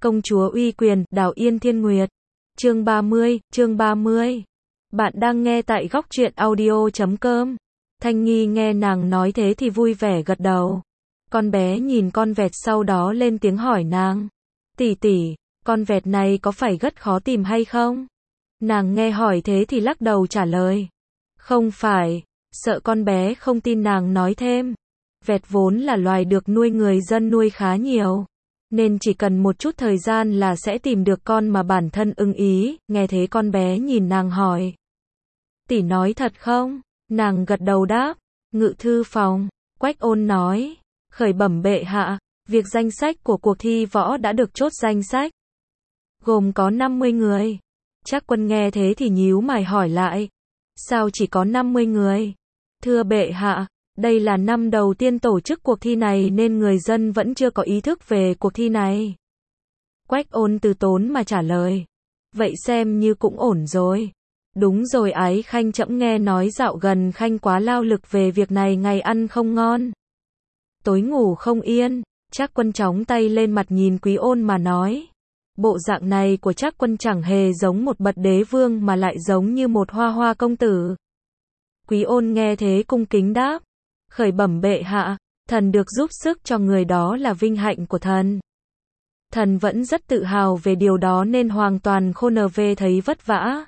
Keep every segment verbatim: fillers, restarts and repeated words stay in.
Công chúa uy quyền, Đào Yên Thiên Nguyệt. Chương ba mươi, chương ba mươi. Bạn đang nghe tại góc truyện audio chấm com. Thanh Nghi nghe nàng nói thế thì vui vẻ gật đầu. Con bé nhìn con vẹt sau đó lên tiếng hỏi nàng. Tỷ tỷ, con vẹt này có phải rất khó tìm hay không? Nàng nghe hỏi thế thì lắc đầu trả lời. Không phải, sợ con bé không tin nàng nói thêm. Vẹt vốn là loài được nuôi người dân nuôi khá nhiều. Nên chỉ cần một chút thời gian là sẽ tìm được con mà bản thân ưng ý, nghe thế con bé nhìn nàng hỏi. Tỷ nói thật không? Nàng gật đầu đáp. Ngự thư phòng, Quách Ôn nói. Khởi bẩm bệ hạ, việc danh sách của cuộc thi võ đã được chốt danh sách. Gồm có năm mươi người. Trác Quân nghe thế thì nhíu mày hỏi lại. Sao chỉ có năm mươi người? Thưa bệ hạ, đây là năm đầu tiên tổ chức cuộc thi này nên người dân vẫn chưa có ý thức về cuộc thi này. Quách Ôn từ tốn mà trả lời. Vậy xem như cũng ổn rồi. Đúng rồi Ái Khanh trẫm nghe nói dạo gần Khanh quá lao lực về việc này ngày ăn không ngon. Tối ngủ không yên. Trác Quân chóng tay lên mặt nhìn Quý Ôn mà nói. Bộ dạng này của Trác Quân chẳng hề giống một bậc đế vương mà lại giống như một hoa hoa công tử. Quý Ôn nghe thế cung kính đáp. Khởi bẩm bệ hạ, thần được giúp sức cho người đó là vinh hạnh của thần. Thần vẫn rất tự hào về điều đó nên hoàn toàn khôn về thấy vất vả.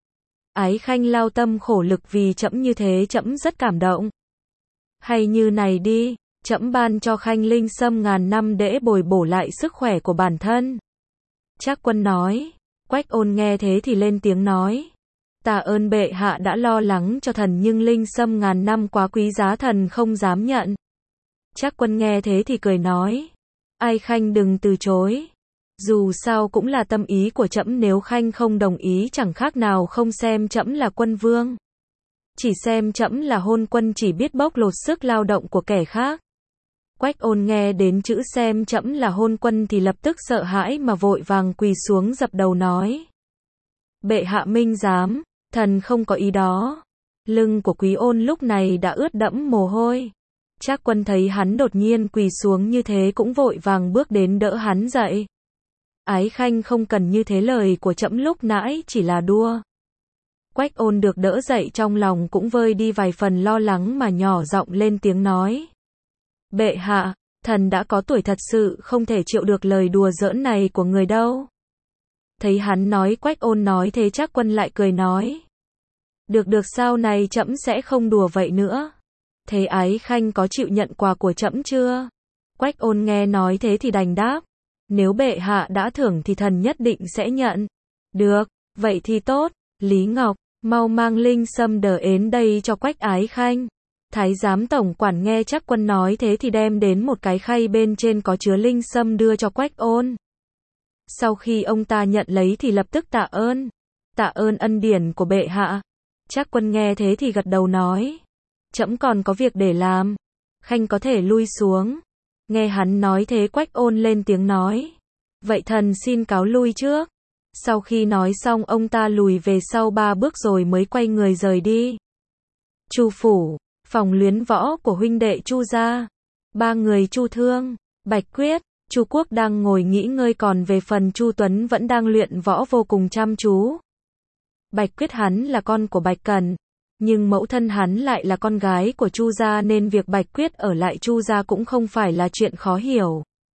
Ái Khanh lao tâm khổ lực vì trẫm như thế trẫm rất cảm động. Hay như này đi, trẫm ban cho Khanh linh sâm ngàn năm để bồi bổ lại sức khỏe của bản thân. Trác Quân nói. Quách Ôn nghe thế thì lên tiếng nói. Tạ ơn bệ hạ đã lo lắng cho thần nhưng linh sâm ngàn năm quá quý giá thần không dám nhận. Trác Quân nghe thế thì cười nói. Ai Khanh đừng từ chối. Dù sao cũng là tâm ý của trẫm, nếu Khanh không đồng ý chẳng khác nào không xem trẫm là quân vương. Chỉ xem trẫm là hôn quân chỉ biết bóc lột sức lao động của kẻ khác. Quách Ôn nghe đến chữ xem trẫm là hôn quân thì lập tức sợ hãi mà vội vàng quỳ xuống dập đầu nói. Bệ hạ minh giám, thần không có ý đó. Lưng của Quý Ôn lúc này đã ướt đẫm mồ hôi. Trác Quân thấy hắn đột nhiên quỳ xuống như thế cũng vội vàng bước đến đỡ hắn dậy. Ái Khanh không cần như thế, lời của trẫm lúc nãy chỉ là đùa. Quách Ôn được đỡ dậy trong lòng cũng vơi đi vài phần lo lắng mà nhỏ giọng lên tiếng nói. Bệ hạ, thần đã có tuổi thật sự không thể chịu được lời đùa giỡn này của người đâu. Thấy hắn nói Quách Ôn nói thế Trác Quân lại cười nói. Được được, sau này trẫm sẽ không đùa vậy nữa. Thế Ái Khanh có chịu nhận quà của trẫm chưa? Quách Ôn nghe nói thế thì đành đáp. Nếu bệ hạ đã thưởng thì thần nhất định sẽ nhận. Được, vậy thì tốt. Lý Ngọc, mau mang linh sâm đờ đến đây cho Quách Ái Khanh. Thái giám tổng quản nghe Trác Quân nói thế thì đem đến một cái khay bên trên có chứa linh sâm đưa cho Quách Ôn. Sau khi ông ta nhận lấy thì lập tức tạ ơn. Tạ ơn ân điển của bệ hạ. Trác Quân nghe thế thì gật đầu nói. Trẫm còn có việc để làm. Khanh có thể lui xuống. Nghe hắn nói thế Quách Ôn lên tiếng nói. Vậy thần xin cáo lui trước. Sau khi nói xong ông ta lùi về sau ba bước rồi mới quay người rời đi. Chu phủ, phòng luyến võ của huynh đệ Chu gia. Ba người Chu Thương, Bạch Quyết, Chu Quốc đang ngồi nghỉ ngơi, còn về phần Chu Tuấn vẫn đang luyện võ vô cùng chăm chú. Bạch Quyết hắn là con của Bạch Cẩn, nhưng mẫu thân hắn lại là con gái của Chu gia nên việc Bạch Quyết ở lại Chu gia cũng không phải là chuyện khó hiểu.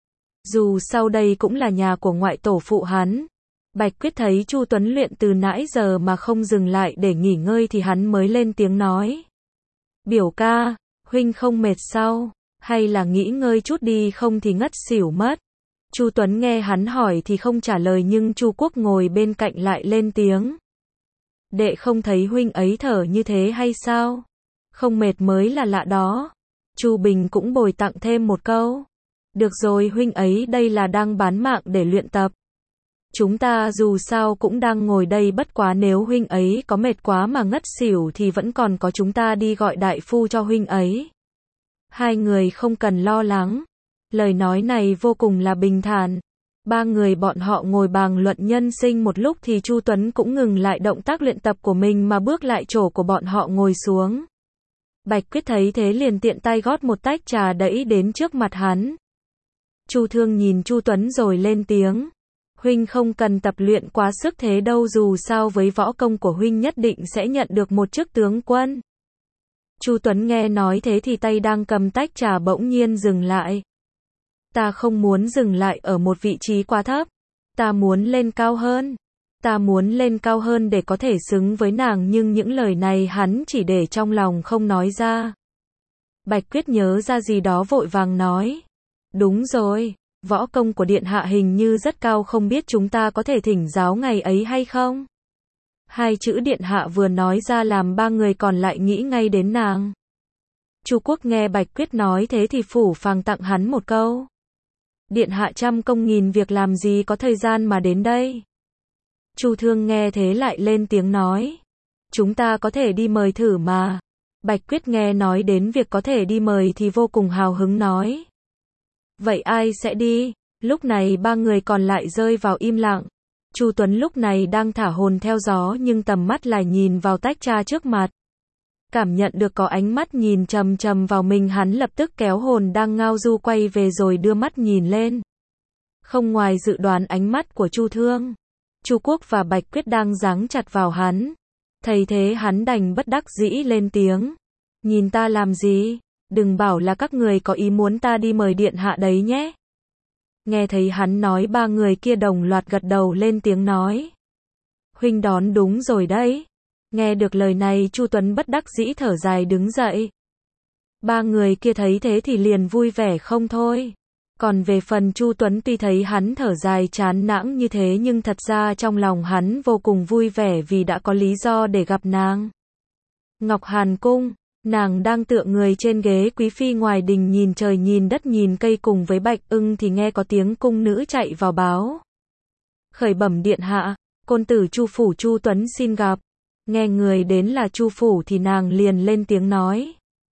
Dù sau đây cũng là nhà của ngoại tổ phụ hắn. Bạch Quyết thấy Chu Tuấn luyện từ nãy giờ mà không dừng lại để nghỉ ngơi thì hắn mới lên tiếng nói. Biểu ca, huynh không mệt sao? Hay là nghỉ ngơi chút đi không thì ngất xỉu mất. Chu Tuấn nghe hắn hỏi thì không trả lời nhưng Chu Quốc ngồi bên cạnh lại lên tiếng. Đệ không thấy huynh ấy thở như thế hay sao? Không mệt mới là lạ đó. Chu Bình cũng bồi tặng thêm một câu. Được rồi, huynh ấy đây là đang bán mạng để luyện tập. Chúng ta dù sao cũng đang ngồi đây, bất quá nếu huynh ấy có mệt quá mà ngất xỉu thì vẫn còn có chúng ta đi gọi đại phu cho huynh ấy. Hai người không cần lo lắng. Lời nói này vô cùng là bình thản. Ba người bọn họ ngồi bàn luận nhân sinh một lúc thì Chu Tuấn cũng ngừng lại động tác luyện tập của mình mà bước lại chỗ của bọn họ ngồi xuống. Bạch Quyết thấy thế liền tiện tay gót một tách trà đẩy đến trước mặt hắn. Chu Thương nhìn Chu Tuấn rồi lên tiếng. Huynh không cần tập luyện quá sức thế đâu, dù sao với võ công của huynh nhất định sẽ nhận được một chức tướng quân. Chu Tuấn nghe nói thế thì tay đang cầm tách trà bỗng nhiên dừng lại. Ta không muốn dừng lại ở một vị trí quá thấp. Ta muốn lên cao hơn. Ta muốn lên cao hơn để có thể xứng với nàng, nhưng những lời này hắn chỉ để trong lòng không nói ra. Bạch Quyết nhớ ra gì đó vội vàng nói. Đúng rồi, võ công của điện hạ hình như rất cao, không biết chúng ta có thể thỉnh giáo ngày ấy hay không? Hai chữ điện hạ vừa nói ra làm ba người còn lại nghĩ ngay đến nàng. Chu Quốc nghe Bạch Quyết nói thế thì phủ phàng tặng hắn một câu. Điện hạ trăm công nghìn việc làm gì có thời gian mà đến đây. Chu Thương nghe thế lại lên tiếng nói. Chúng ta có thể đi mời thử mà. Bạch Quyết nghe nói đến việc có thể đi mời thì vô cùng hào hứng nói. Vậy ai sẽ đi? Lúc này ba người còn lại rơi vào im lặng. Chu Tuấn lúc này đang thả hồn theo gió nhưng tầm mắt lại nhìn vào tách trà trước mặt. Cảm nhận được có ánh mắt nhìn chằm chằm vào mình, hắn lập tức kéo hồn đang ngao du quay về rồi đưa mắt nhìn lên. Không ngoài dự đoán ánh mắt của Chu Thương, Chu Quốc và Bạch Quyết đang giáng chặt vào hắn. Thấy thế hắn đành bất đắc dĩ lên tiếng. Nhìn ta làm gì? Đừng bảo là các người có ý muốn ta đi mời điện hạ đấy nhé. Nghe thấy hắn nói, ba người kia đồng loạt gật đầu lên tiếng nói. Huynh đoán đúng rồi đấy. Nghe được lời này Chu Tuấn bất đắc dĩ thở dài đứng dậy. Ba người kia thấy thế thì liền vui vẻ không thôi. Còn về phần Chu Tuấn, tuy thấy hắn thở dài chán nản như thế nhưng thật ra trong lòng hắn vô cùng vui vẻ vì đã có lý do để gặp nàng. Ngọc Hàn Cung, nàng đang tựa người trên ghế quý phi ngoài đình nhìn trời nhìn đất nhìn cây cùng với Bạch Ưng thì nghe có tiếng cung nữ chạy vào báo. Khởi bẩm điện hạ, côn tử Chu phủ Chu Tuấn xin gặp. Nghe người đến là Chu phủ thì nàng liền lên tiếng nói.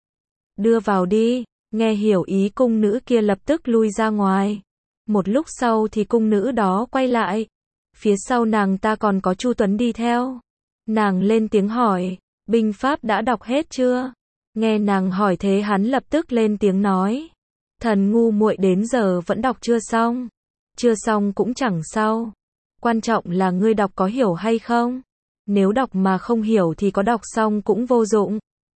Đưa vào đi. Nghe hiểu ý cung nữ kia lập tức lui ra ngoài. Một lúc sau thì cung nữ đó quay lại. Phía sau nàng ta còn có Chu Tuấn đi theo. Nàng lên tiếng hỏi, binh pháp đã đọc hết chưa? Nghe nàng hỏi thế hắn lập tức lên tiếng nói. Thần ngu muội đến giờ vẫn đọc chưa xong. Chưa xong cũng chẳng sao. Quan trọng là ngươi đọc có hiểu hay không? Nếu đọc mà không hiểu thì có đọc xong cũng vô dụng.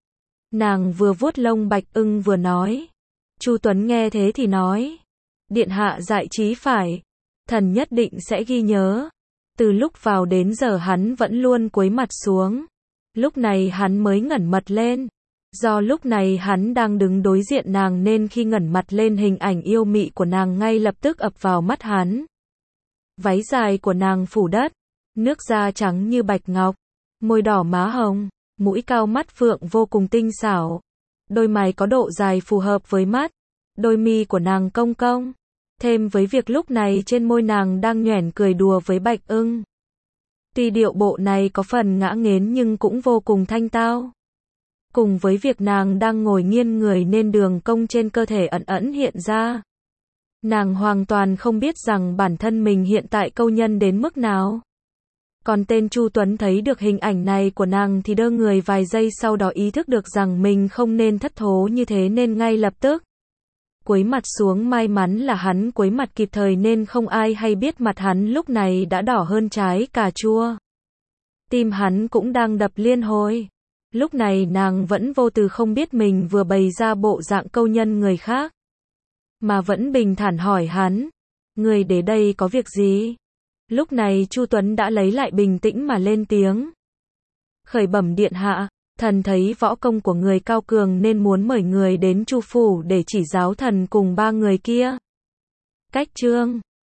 Nàng vừa vuốt lông Bạch Ưng vừa nói. Chu Tuấn nghe thế thì nói. Điện hạ dạy trí phải. Thần nhất định sẽ ghi nhớ. Từ lúc vào đến giờ hắn vẫn luôn cúi mặt xuống. Lúc này hắn mới ngẩng mặt lên. Do lúc này hắn đang đứng đối diện nàng nên khi ngẩng mặt lên hình ảnh yêu mị của nàng ngay lập tức ập vào mắt hắn. Váy dài của nàng phủ đất. Nước da trắng như bạch ngọc. Môi đỏ má hồng. Mũi cao mắt phượng vô cùng tinh xảo. Đôi mày có độ dài phù hợp với mắt. Đôi mi của nàng cong cong. Thêm với việc lúc này trên môi nàng đang nhoẻn cười đùa với Bạch Ưng. Tuy điệu bộ này có phần ngã nghến nhưng cũng vô cùng thanh tao. Cùng với việc nàng đang ngồi nghiêng người nên đường cong trên cơ thể ẩn ẩn hiện ra. Nàng hoàn toàn không biết rằng bản thân mình hiện tại câu nhân đến mức nào. Còn tên Chu Tuấn thấy được hình ảnh này của nàng thì đơ người vài giây, sau đó ý thức được rằng mình không nên thất thố như thế nên ngay lập tức cúi mặt xuống. May mắn là hắn cúi mặt kịp thời nên không ai hay biết mặt hắn lúc này đã đỏ hơn trái cà chua. Tim hắn cũng đang đập liên hồi. Lúc này nàng vẫn vô tư không biết mình vừa bày ra bộ dạng câu nhân người khác. Mà vẫn bình thản hỏi hắn. Người đến đây có việc gì? Lúc này Chu Tuấn đã lấy lại bình tĩnh mà lên tiếng. Khởi bẩm điện hạ, thần thấy võ công của người cao cường nên muốn mời người đến Chu phủ để chỉ giáo thần cùng ba người kia. Cách chương